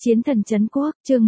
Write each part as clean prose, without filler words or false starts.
Chiến thần trấn quốc, chương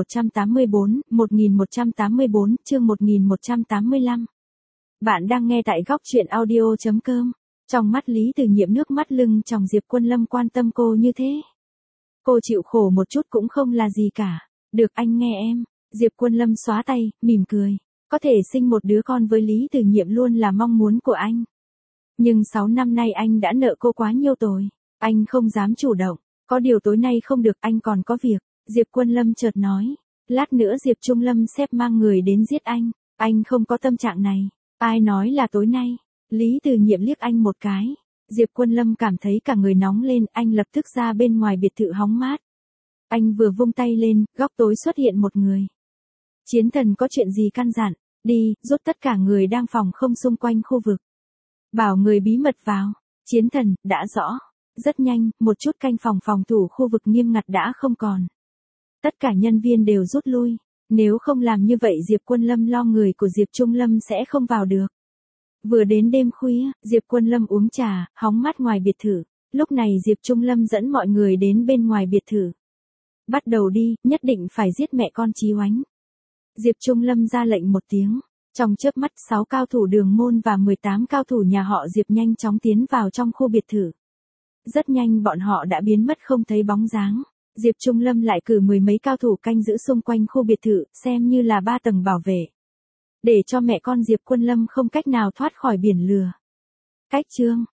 1184, chương 1185. Bạn đang nghe tại góc truyện audio.com. Trong mắt Lý Từ Nhiệm nước mắt lưng tròng Diệp Quân Lâm quan tâm cô như thế. Cô chịu khổ một chút cũng không là gì cả. Được anh nghe em. Diệp Quân Lâm xóa tay, mỉm cười. Có thể sinh một đứa con với Lý Từ Nhiệm luôn là mong muốn của anh. Nhưng 6 năm nay anh đã nợ cô quá nhiều rồi. Anh không dám chủ động. Có điều tối nay không được, anh còn có việc. Diệp Quân Lâm chợt nói. Lát nữa Diệp Trung Lâm xếp mang người đến giết anh. Anh không có tâm trạng này. Ai nói là tối nay? Lý Từ Nhiệm liếc anh một cái. Diệp Quân Lâm cảm thấy cả người nóng lên, anh lập tức ra bên ngoài biệt thự hóng mát. Anh vừa vung tay lên, góc tối xuất hiện một người. Chiến thần có chuyện gì căn dặn? Đi, rút tất cả người đang phòng không xung quanh khu vực. Bảo người bí mật vào. Chiến thần, đã rõ. Rất nhanh, một chút canh phòng thủ khu vực nghiêm ngặt đã không còn. Tất cả nhân viên đều rút lui. Nếu không làm như vậy Diệp Quân Lâm lo người của Diệp Trung Lâm sẽ không vào được. Vừa đến đêm khuya, Diệp Quân Lâm uống trà, hóng mát ngoài biệt thự. Lúc này Diệp Trung Lâm dẫn mọi người đến bên ngoài biệt thự. Bắt đầu đi, nhất định phải giết mẹ con Chí Oánh. Diệp Trung Lâm ra lệnh một tiếng. Trong chớp mắt 6 cao thủ Đường Môn và 18 cao thủ nhà họ Diệp nhanh chóng tiến vào trong khu biệt thự. Rất nhanh bọn họ đã biến mất không thấy bóng dáng. Diệp Trung Lâm lại cử 10 mấy cao thủ canh giữ xung quanh khu biệt thự, xem như là 3 tầng bảo vệ. Để cho mẹ con Diệp Quân Lâm không cách nào thoát khỏi biển lửa. Cách chương.